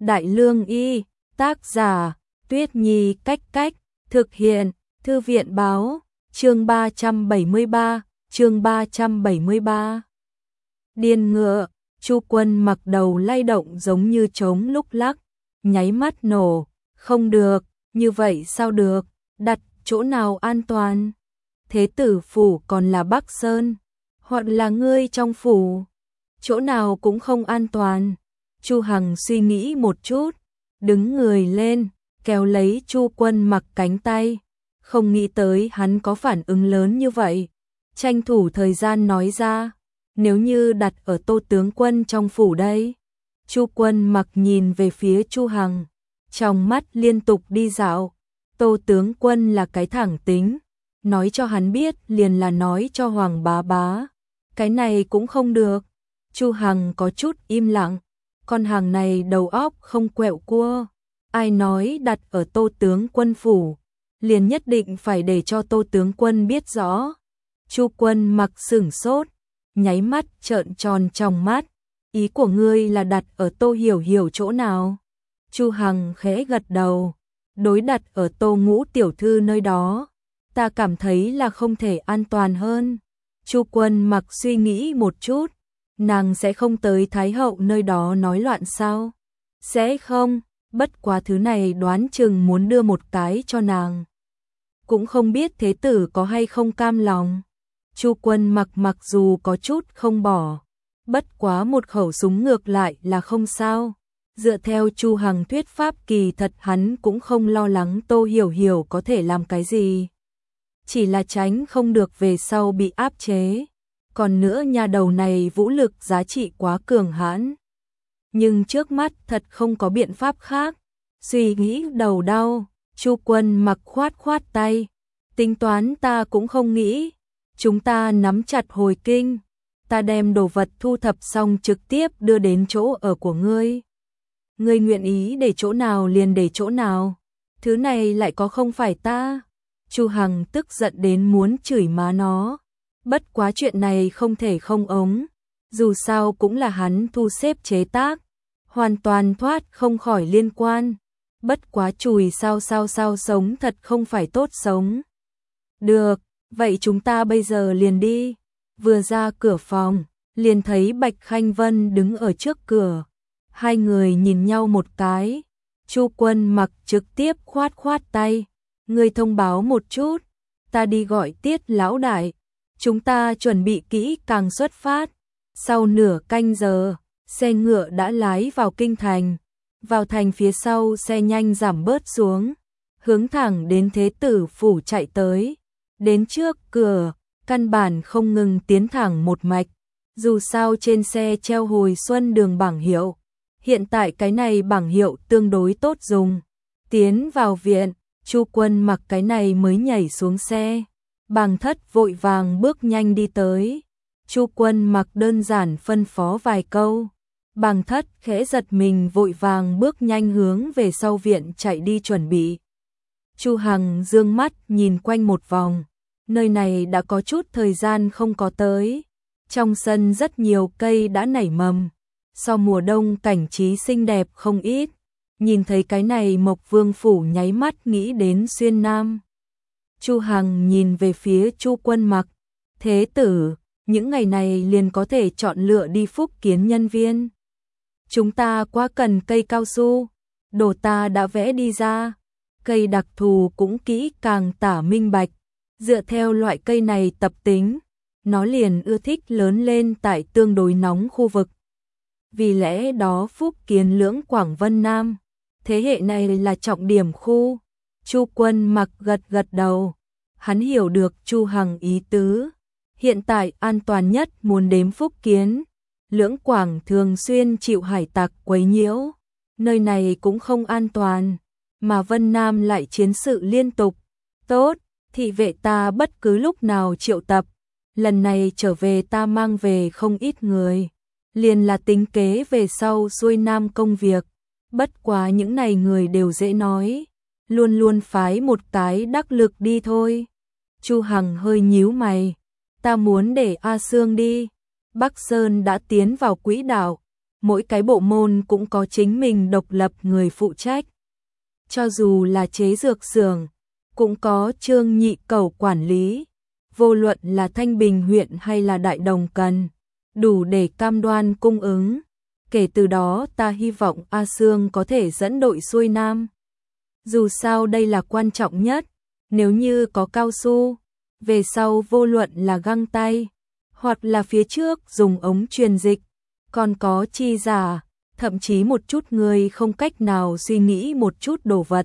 Đại Lương Y, tác giả, Tuyết Nhi Cách Cách, thực hiện, Thư viện Báo, chương 373, chương 373. Điên ngựa, Chu Quân Mặc đầu lay động giống như trống lúc lắc, nháy mắt nổ, không được, như vậy sao được, đặt chỗ nào an toàn? Thế tử phủ còn là Bắc Sơn, hoặc là ngươi trong phủ, chỗ nào cũng không an toàn. Chu Hằng suy nghĩ một chút, đứng người lên, kéo lấy Chu Quân Mặc cánh tay, không nghĩ tới hắn có phản ứng lớn như vậy, tranh thủ thời gian nói ra, nếu như đặt ở Tô tướng quân trong phủ đây. Chu Quân Mặc nhìn về phía Chu Hằng, trong mắt liên tục đi dạo, Tô tướng quân là cái thẳng tính, nói cho hắn biết liền là nói cho Hoàng bá bá, cái này cũng không được. Chu Hằng có chút im lặng, con hàng này đầu óc không quẹo cua, ai nói đặt ở Tô tướng quân phủ, liền nhất định phải để cho Tô tướng quân biết rõ. Chu Quân Mặc sửng sốt, nháy mắt trợn tròn trong mắt, ý của ngươi là đặt ở Tô Hiểu Hiểu chỗ nào? Chu Hằng khẽ gật đầu, đối đặt ở Tô Ngũ tiểu thư nơi đó, ta cảm thấy là không thể an toàn hơn. Chu Quân Mặc suy nghĩ một chút, nàng sẽ không tới Thái hậu nơi đó nói loạn sao? Sẽ không, bất quá thứ này đoán chừng muốn đưa một cái cho nàng. Cũng không biết thế tử có hay không cam lòng. Chu Quân Mặc mặc dù có chút không bỏ, bất quá một khẩu súng ngược lại là không sao. Dựa theo Chu Hằng thuyết pháp kỳ thật hắn cũng không lo lắng Tô Hiểu Hiểu có thể làm cái gì. Chỉ là tránh không được về sau bị áp chế. Còn nữa nhà đầu này vũ lực giá trị quá cường hãn. Nhưng trước mắt thật không có biện pháp khác. Suy nghĩ đầu đau, Chu Quân Mặc khoát khoát tay. Tính toán ta cũng không nghĩ. Chúng ta nắm chặt hồi kinh. Ta đem đồ vật thu thập xong trực tiếp đưa đến chỗ ở của ngươi. Ngươi nguyện ý để chỗ nào liền để chỗ nào. Thứ này lại có không phải ta. Chu Hằng tức giận đến muốn chửi má nó. Bất quá chuyện này không thể không ống. Dù sao cũng là hắn thu xếp chế tác. Hoàn toàn thoát không khỏi liên quan. Bất quá chùi sao sống thật không phải tốt sống. Được, vậy chúng ta bây giờ liền đi. Vừa ra cửa phòng, liền thấy Bạch Khanh Vân đứng ở trước cửa. Hai người nhìn nhau một cái. Chu Quân Mặc trực tiếp khoát khoát tay. Người thông báo một chút, ta đi gọi Tiết lão đại. Chúng ta chuẩn bị kỹ càng xuất phát. Sau nửa canh giờ, xe ngựa đã lái vào kinh thành. Vào thành phía sau xe nhanh giảm bớt xuống, hướng thẳng đến thế tử phủ chạy tới. Đến trước cửa, căn bản không ngừng tiến thẳng một mạch. Dù sao trên xe treo hồi xuân đường bảng hiệu. Hiện tại cái này bảng hiệu tương đối tốt dùng. Tiến vào viện, Chu Quân Mặc cái này mới nhảy xuống xe. Bàng Thất vội vàng bước nhanh đi tới. Chu Quân Mặc đơn giản phân phó vài câu. Bàng Thất khẽ giật mình vội vàng bước nhanh hướng về sau viện chạy đi chuẩn bị. Chu Hằng dương mắt nhìn quanh một vòng. Nơi này đã có chút thời gian không có tới. Trong sân rất nhiều cây đã nảy mầm. Sau mùa đông cảnh trí xinh đẹp không ít. Nhìn thấy cái này Mộc Vương phủ nháy mắt nghĩ đến Xuyên Nam. Chu Hằng nhìn về phía Chu Quân Mặc. Thế tử, những ngày này liền có thể chọn lựa đi phúc kiến nhân viên. Chúng ta quá cần cây cao su. Đồ ta đã vẽ đi ra. Cây đặc thù cũng kỹ càng tả minh bạch. Dựa theo loại cây này tập tính, nó liền ưa thích lớn lên tại tương đối nóng khu vực. Vì lẽ đó phúc kiến lưỡng Quảng Vân Nam. Thế hệ này là trọng điểm khu. Chu Quân Mặc gật gật đầu. Hắn hiểu được Chu Hằng ý tứ. Hiện tại an toàn nhất muốn đến phúc kiến. Lưỡng Quảng thường xuyên chịu hải tặc quấy nhiễu. Nơi này cũng không an toàn. Mà Vân Nam lại chiến sự liên tục. Tốt, thị vệ ta bất cứ lúc nào triệu tập. Lần này trở về ta mang về không ít người. Liền là tính kế về sau xuôi nam công việc. Bất quá những này người đều dễ nói. Luôn luôn phái một cái đắc lực đi thôi. Chu Hằng hơi nhíu mày. Ta muốn để A Sương đi. Bắc Sơn đã tiến vào quỹ đạo. mỗi cái bộ môn cũng có chính mình độc lập người phụ trách. Cho dù là chế dược xưởng, cũng có Trương Nhị Cẩu quản lý, vô luận là Thanh Bình huyện hay là Đại Đồng cần, đủ để cam đoan cung ứng. Kể từ đó ta hy vọng A Sương có thể dẫn đội xuôi Nam. Dù sao đây là quan trọng nhất, nếu như có cao su, về sau vô luận là găng tay, hoặc là phía trước dùng ống truyền dịch, còn có chi giả, thậm chí một chút người không cách nào suy nghĩ một chút đồ vật.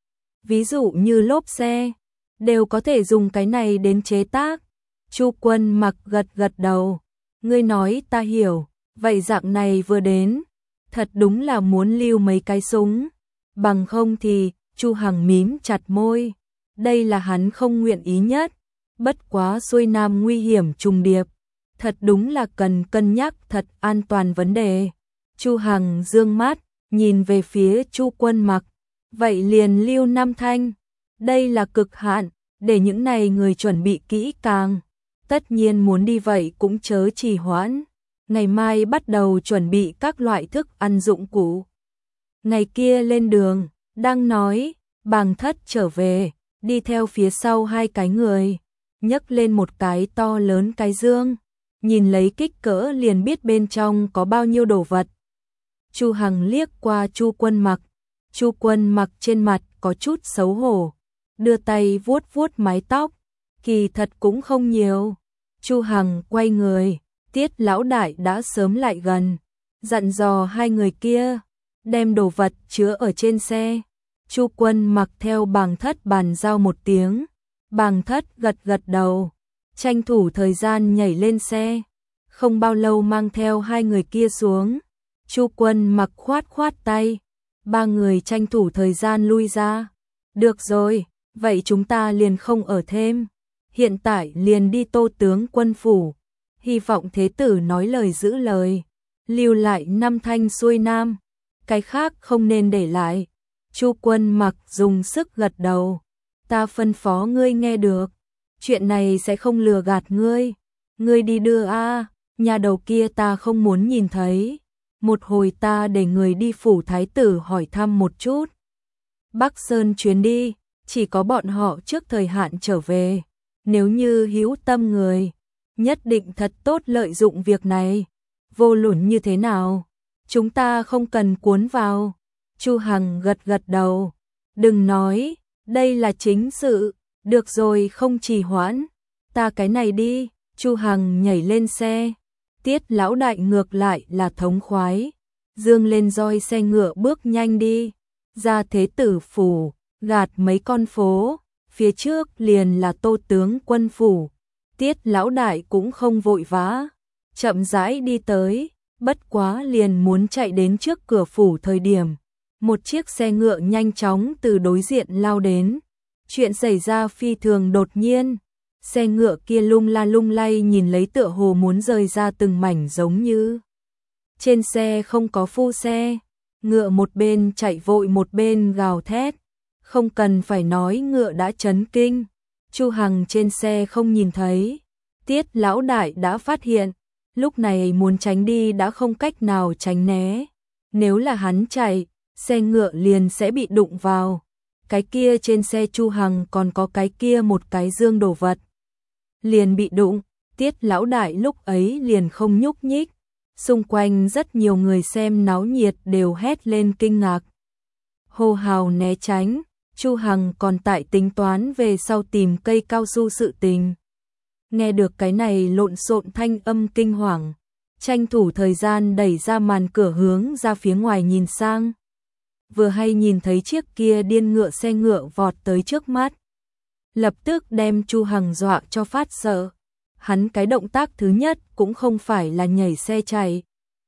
Ví dụ như lốp xe, đều có thể dùng cái này đến chế tác. Chu Quân Mặc gật gật đầu, ngươi nói ta hiểu, vậy dạng này vừa đến, thật đúng là muốn lưu mấy cái súng, bằng không thì, Chu Hằng mím chặt môi, đây là hắn không nguyện ý nhất, bất quá xuôi Nam nguy hiểm trùng điệp, thật đúng là cần cân nhắc thật an toàn vấn đề. Chu Hằng dương mắt, nhìn về phía Chu Quân Mặc, vậy liền lưu 5 thanh, đây là cực hạn, để những này người chuẩn bị kỹ càng, tất nhiên muốn đi vậy cũng chớ trì hoãn, ngày mai bắt đầu chuẩn bị các loại thức ăn dụng cụ. Ngày kia lên đường, đang nói, Bàng Thất trở về, đi theo phía sau hai cái người, nhấc lên một cái to lớn cái dương, nhìn lấy kích cỡ liền biết bên trong có bao nhiêu đồ vật. Chu Hằng liếc qua Chu Quân Mặc, Chu Quân Mặc trên mặt có chút xấu hổ, đưa tay vuốt vuốt mái tóc, kỳ thật cũng không nhiều. Chu Hằng quay người, Tiết lão đại đã sớm lại gần, dặn dò hai người kia, đem đồ vật chứa ở trên xe. Chu Quân Mặc theo Bàng Thất bàn giao một tiếng, Bàng Thất gật gật đầu, tranh thủ thời gian nhảy lên xe, không bao lâu mang theo hai người kia xuống. Chu Quân Mặc khoát khoát tay, ba người tranh thủ thời gian lui ra. Được rồi, vậy chúng ta liền không ở thêm, hiện tại liền đi Tô tướng quân phủ, hy vọng thế tử nói lời giữ lời, lưu lại 5 thanh xuôi Nam, cái khác không nên để lại. Chu Quân Mặc dùng sức gật đầu, ta phân phó ngươi nghe được, chuyện này sẽ không lừa gạt ngươi, ngươi đi đưa a, nhà đầu kia ta không muốn nhìn thấy, một hồi ta để người đi phủ thái tử hỏi thăm một chút. Bắc Sơn chuyến đi, chỉ có bọn họ trước thời hạn trở về, nếu như hữu tâm người, nhất định thật tốt lợi dụng việc này, vô luận như thế nào, chúng ta không cần cuốn vào. Chu Hằng gật gật đầu, đừng nói, đây là chính sự, được rồi không trì hoãn, ta cái này đi. Chu Hằng nhảy lên xe, Tiết lão đại ngược lại là thống khoái, dương lên roi xe ngựa bước nhanh đi, ra thế tử phủ, gạt mấy con phố, phía trước liền là Tô tướng quân phủ. Tiết lão đại cũng không vội vã, chậm rãi đi tới, bất quá liền muốn chạy đến trước cửa phủ thời điểm, một chiếc xe ngựa nhanh chóng từ đối diện lao đến. Chuyện xảy ra phi thường đột nhiên, xe ngựa kia lung la lung lay nhìn lấy tựa hồ muốn rời ra từng mảnh giống như. Trên xe không có phu xe, ngựa một bên chạy vội một bên gào thét, không cần phải nói ngựa đã chấn kinh. Chu Hằng trên xe không nhìn thấy, Tiết lão đại đã phát hiện, lúc này muốn tránh đi đã không cách nào tránh né, nếu là hắn chạy, xe ngựa liền sẽ bị đụng vào. Cái kia trên xe Chu Hằng còn có cái kia một cái dương đồ vật, liền bị đụng. Tiết lão đại lúc ấy liền không nhúc nhích, xung quanh rất nhiều người xem náo nhiệt đều hét lên kinh ngạc, hô hào né tránh. Chu Hằng còn tại tính toán về sau tìm cây cao su sự tình, nghe được cái này lộn xộn thanh âm kinh hoàng, tranh thủ thời gian đẩy ra màn cửa hướng ra phía ngoài nhìn sang, vừa hay nhìn thấy chiếc kia điên ngựa xe ngựa vọt tới trước mắt, lập tức đem Chu Hằng dọa cho phát sợ. Hắn cái động tác thứ nhất cũng không phải là nhảy xe chạy,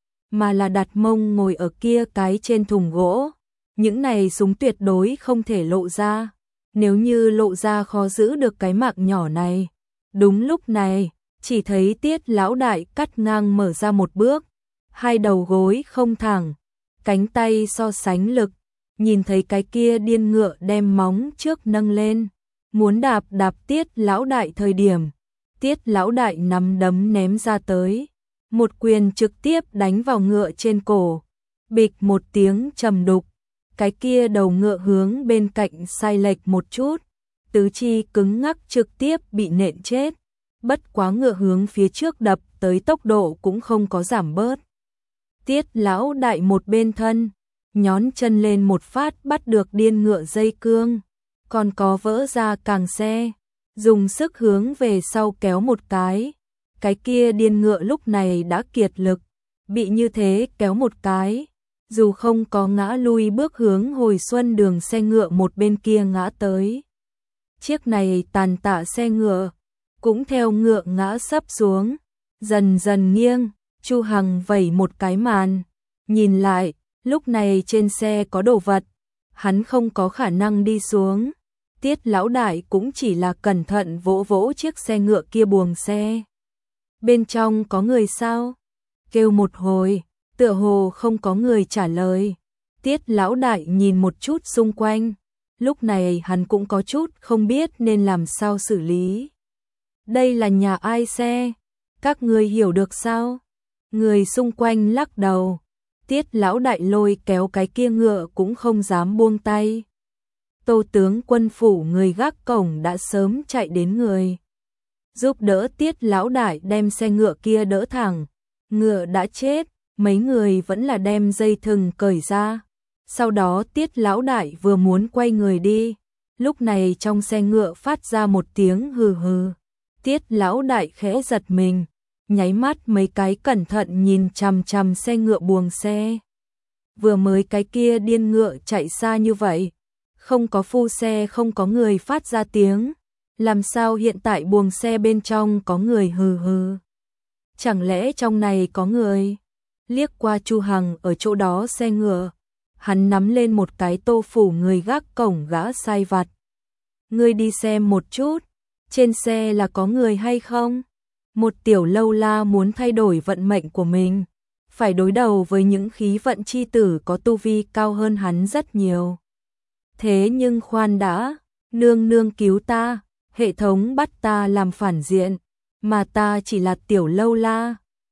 mà là đặt mông ngồi ở kia cái trên thùng gỗ. Những này súng tuyệt đối không thể lộ ra, nếu như lộ ra khó giữ được cái mạng nhỏ này. Đúng lúc này, chỉ thấy Tiết lão đại cắt ngang mở ra một bước, hai đầu gối không thẳng, cánh tay so sánh lực, nhìn thấy cái kia điên ngựa đem móng trước nâng lên, muốn đạp Tiết lão đại thời điểm, Tiết lão đại nắm đấm ném ra tới, một quyền trực tiếp đánh vào ngựa trên cổ. Bịch một tiếng trầm đục, cái kia đầu ngựa hướng bên cạnh sai lệch một chút, tứ chi cứng ngắc trực tiếp bị nện chết. Bất quá ngựa hướng phía trước đập tới tốc độ cũng không có giảm bớt. Tiết lão đại một bên thân, nhón chân lên một phát bắt được điên ngựa dây cương, còn có vỡ ra càng xe, dùng sức hướng về sau kéo một cái kia điên ngựa lúc này đã kiệt lực, bị như thế kéo một cái, dù không có ngã lui bước hướng hồi xuân đường xe ngựa một bên kia ngã tới. Chiếc này tàn tạ xe ngựa cũng theo ngựa ngã sấp xuống, dần dần nghiêng. Chu Hằng vẩy một cái màn, nhìn lại, lúc này trên xe có đồ vật, hắn không có khả năng đi xuống. Tiết lão đại cũng chỉ là cẩn thận vỗ vỗ chiếc xe ngựa kia buồng xe. Bên trong có người sao? Kêu một hồi, tựa hồ không có người trả lời. Tiết lão đại nhìn một chút xung quanh, lúc này hắn cũng có chút không biết nên làm sao xử lý. Đây là nhà ai xe? Các ngươi hiểu được sao? Người xung quanh lắc đầu. Tiết lão đại lôi kéo cái kia ngựa cũng không dám buông tay. Tô tướng quân phủ người gác cổng đã sớm chạy đến người, giúp đỡ Tiết lão đại đem xe ngựa kia đỡ thẳng. Ngựa đã chết, mấy người vẫn là đem dây thừng cởi ra. Sau đó Tiết lão đại vừa muốn quay người đi, lúc này trong xe ngựa phát ra một tiếng hừ hừ. Tiết lão đại khẽ giật mình, nháy mắt mấy cái cẩn thận nhìn chằm chằm xe ngựa buồng xe. Vừa mới cái kia điên ngựa chạy xa như vậy, không có phu xe, không có người phát ra tiếng, làm sao hiện tại buồng xe bên trong có người hừ hừ? Chẳng lẽ trong này có người? Liếc qua Chu Hằng ở chỗ đó xe ngựa, hắn nắm lên một cái tô phủ người gác cổng gã sai vặt. Ngươi đi xem một chút, trên xe là có người hay không? Một tiểu lâu la muốn thay đổi vận mệnh của mình, phải đối đầu với những khí vận chi tử có tu vi cao hơn hắn rất nhiều. Thế nhưng khoan đã, nương nương cứu ta, hệ thống bắt ta làm phản diện, mà ta chỉ là tiểu lâu la,